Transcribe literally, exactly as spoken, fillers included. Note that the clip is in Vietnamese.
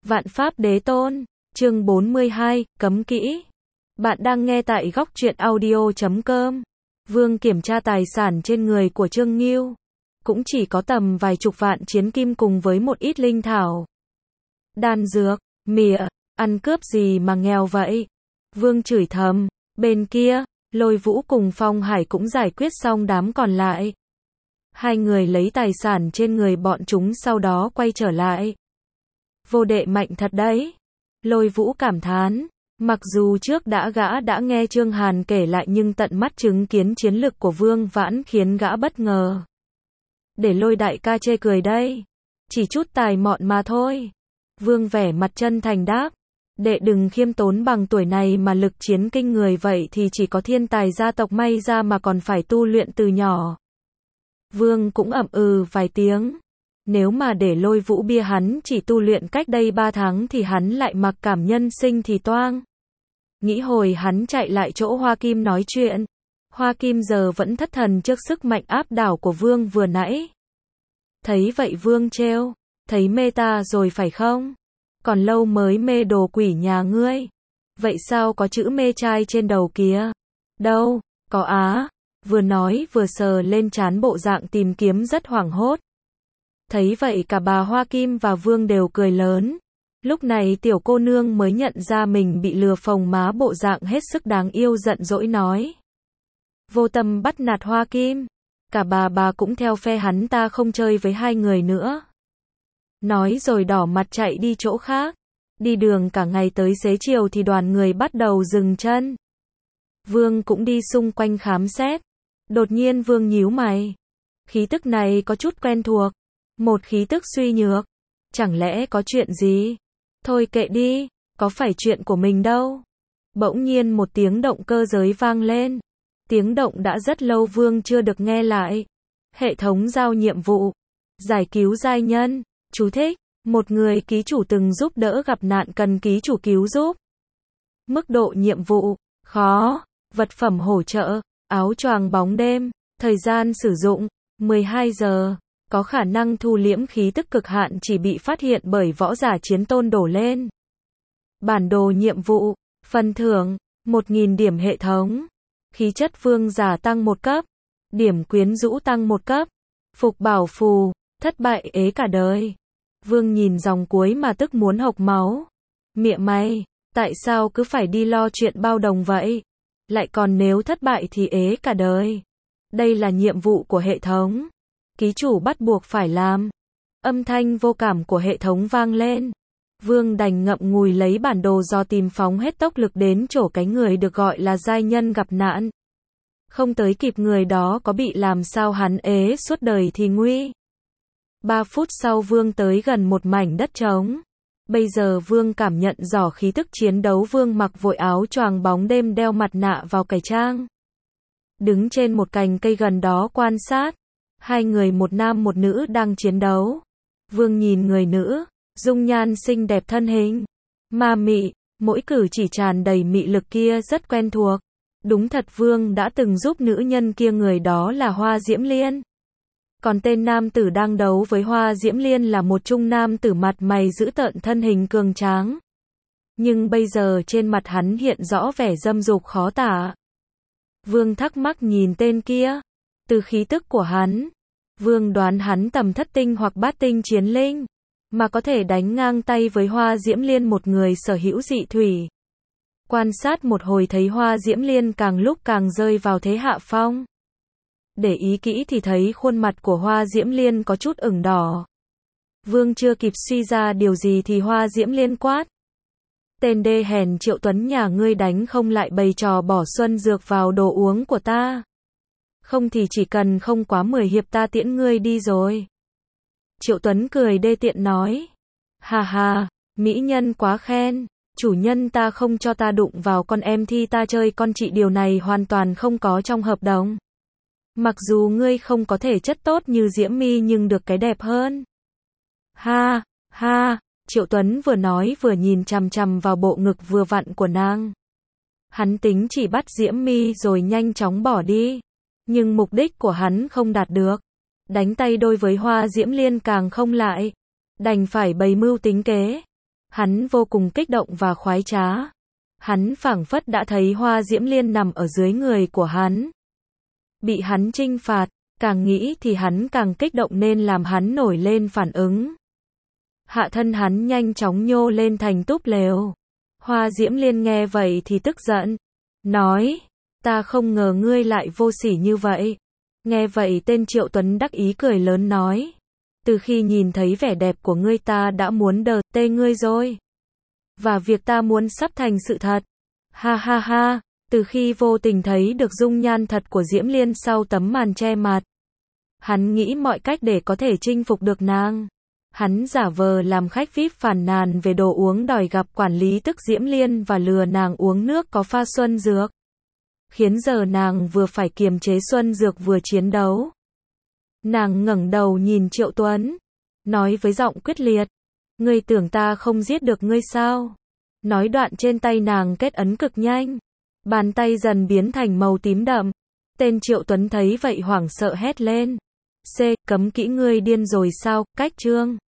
Vạn Pháp Đế Tôn, chương bốn mươi hai, cấm kỹ. Bạn đang nghe tại góc truyện audio chấm com. Vương kiểm tra tài sản trên người của Trương Ngưu. Cũng chỉ có tầm vài chục vạn chiến kim cùng với một ít linh thảo. Đan dược, mỉa, ăn cướp gì mà nghèo vậy? Vương chửi thầm. Bên kia, Lôi Vũ cùng Phong Hải cũng giải quyết xong đám còn lại. Hai người lấy tài sản trên người bọn chúng sau đó quay trở lại. Vô đệ mạnh thật đấy. Lôi Vũ cảm thán. Mặc dù trước đã gã đã nghe Trương Hàn kể lại nhưng tận mắt chứng kiến chiến lực của Vương Vãn khiến gã bất ngờ. Để Lôi đại ca chê cười đây. Chỉ chút tài mọn mà thôi. Vương vẻ mặt chân thành đáp. Đệ đừng khiêm tốn bằng tuổi này mà lực chiến kinh người vậy thì chỉ có thiên tài gia tộc may ra mà còn phải tu luyện từ nhỏ. Vương cũng ậm ừ vài tiếng. Nếu mà để Lôi Vũ bia hắn chỉ tu luyện cách đây ba tháng thì hắn lại mặc cảm nhân sinh thì toang. Nghĩ hồi hắn chạy lại chỗ Hoa Kim nói chuyện. Hoa Kim giờ vẫn thất thần trước sức mạnh áp đảo của Vương vừa nãy. Thấy vậy Vương trêu. Thấy mê ta rồi phải không? Còn lâu mới mê đồ quỷ nhà ngươi. Vậy sao có chữ mê trai trên đầu kia? Đâu, có á. Vừa nói vừa sờ lên trán bộ dạng tìm kiếm rất hoảng hốt. Thấy vậy cả bà Hoa Kim và Vương đều cười lớn. Lúc này tiểu cô nương mới nhận ra mình bị lừa phồng má, bộ dạng hết sức đáng yêu giận dỗi nói. Vô tâm bắt nạt Hoa Kim. Cả bà bà cũng theo phe hắn, ta không chơi với hai người nữa. Nói rồi đỏ mặt chạy đi chỗ khác. Đi đường cả ngày tới xế chiều thì đoàn người bắt đầu dừng chân. Vương cũng đi xung quanh khám xét. Đột nhiên Vương nhíu mày. Khí tức này có chút quen thuộc. Một khí tức suy nhược. Chẳng lẽ có chuyện gì? Thôi kệ đi, có phải chuyện của mình đâu. Bỗng nhiên một tiếng động cơ giới vang lên. Tiếng động đã rất lâu Vương chưa được nghe lại. Hệ thống giao nhiệm vụ. Giải cứu giai nhân. Chú thích. Một người ký chủ từng giúp đỡ gặp nạn cần ký chủ cứu giúp. Mức độ nhiệm vụ. Khó. Vật phẩm hỗ trợ. Áo choàng bóng đêm. Thời gian sử dụng. mười hai giờ. Có khả năng thu liễm khí tức cực hạn chỉ bị phát hiện bởi võ giả chiến tôn đổ lên. Bản đồ nhiệm vụ. Phần thưởng. một nghìn điểm hệ thống. Khí chất vương giả tăng một cấp. Điểm quyến rũ tăng một cấp. Phục bảo phù. Thất bại ế cả đời. Vương nhìn dòng cuối mà tức muốn hộc máu. Mẹ mày, tại sao cứ phải đi lo chuyện bao đồng vậy? Lại còn nếu thất bại thì ế cả đời. Đây là nhiệm vụ của hệ thống. Ký chủ bắt buộc phải làm. Âm thanh vô cảm của hệ thống vang lên. Vương đành ngậm ngùi lấy bản đồ do tìm phóng hết tốc lực đến chỗ cái người được gọi là giai nhân gặp nạn. Không tới kịp người đó có bị làm sao hắn ế suốt đời thì nguy. Ba phút sau Vương tới gần một mảnh đất trống. Bây giờ Vương cảm nhận rõ khí tức chiến đấu. Vương mặc vội áo choàng bóng đêm, đeo mặt nạ vào cải trang. Đứng trên một cành cây gần đó quan sát. Hai người một nam một nữ đang chiến đấu. Vương nhìn người nữ, dung nhan xinh đẹp, thân hình ma mị, mỗi cử chỉ tràn đầy mị lực kia rất quen thuộc. Đúng thật, Vương đã từng giúp nữ nhân kia, người đó là Hoa Diễm Liên. Còn tên nam tử đang đấu với Hoa Diễm Liên là một trung nam tử mặt mày dữ tợn, thân hình cường tráng. Nhưng bây giờ trên mặt hắn hiện rõ vẻ dâm dục khó tả. Vương thắc mắc nhìn tên kia. Từ khí tức của hắn, Vương đoán hắn tầm thất tinh hoặc bát tinh chiến linh, mà có thể đánh ngang tay với Hoa Diễm Liên, một người sở hữu dị thủy. Quan sát một hồi thấy Hoa Diễm Liên càng lúc càng rơi vào thế hạ phong. Để ý kỹ thì thấy khuôn mặt của Hoa Diễm Liên có chút ửng đỏ. Vương chưa kịp suy ra điều gì thì Hoa Diễm Liên quát. Tên đê hèn Triệu Tuấn nhà ngươi đánh không lại bày trò bỏ xuân dược vào đồ uống của ta. Không thì chỉ cần không quá mười hiệp ta tiễn ngươi đi rồi. Triệu Tuấn cười đê tiện nói. Hà hà, mỹ nhân quá khen. Chủ nhân ta không cho ta đụng vào con em thì ta chơi con chị, điều này hoàn toàn không có trong hợp đồng. Mặc dù ngươi không có thể chất tốt như Diễm My nhưng được cái đẹp hơn. Ha, ha, Triệu Tuấn vừa nói vừa nhìn chằm chằm vào bộ ngực vừa vặn của nàng. Hắn tính chỉ bắt Diễm My rồi nhanh chóng bỏ đi. Nhưng mục đích của hắn không đạt được. Đánh tay đôi với Hoa Diễm Liên càng không lại. Đành phải bày mưu tính kế. Hắn vô cùng kích động và khoái trá. Hắn phảng phất đã thấy Hoa Diễm Liên nằm ở dưới người của hắn. Bị hắn trinh phạt, càng nghĩ thì hắn càng kích động nên làm hắn nổi lên phản ứng. Hạ thân hắn nhanh chóng nhô lên thành túp lều. Hoa Diễm Liên nghe vậy thì tức giận. Nói, ta không ngờ ngươi lại vô sỉ như vậy. Nghe vậy tên Triệu Tuấn đắc ý cười lớn nói. Từ khi nhìn thấy vẻ đẹp của ngươi ta đã muốn đờ tê ngươi rồi. Và việc ta muốn sắp thành sự thật. Ha ha ha, từ khi vô tình thấy được dung nhan thật của Diễm Liên sau tấm màn che mặt. Hắn nghĩ mọi cách để có thể chinh phục được nàng. Hắn giả vờ làm khách vi ai pi phàn nàn về đồ uống đòi gặp quản lý tức Diễm Liên và lừa nàng uống nước có pha xuân dược. Khiến giờ nàng vừa phải kiềm chế xuân dược vừa chiến đấu. Nàng ngẩng đầu nhìn Triệu Tuấn, nói với giọng quyết liệt. Ngươi tưởng ta không giết được ngươi sao? Nói đoạn trên tay nàng kết ấn cực nhanh. Bàn tay dần biến thành màu tím đậm. Tên Triệu Tuấn thấy vậy hoảng sợ hét lên. C. Cấm kỹ ngươi điên rồi sao? Cách chương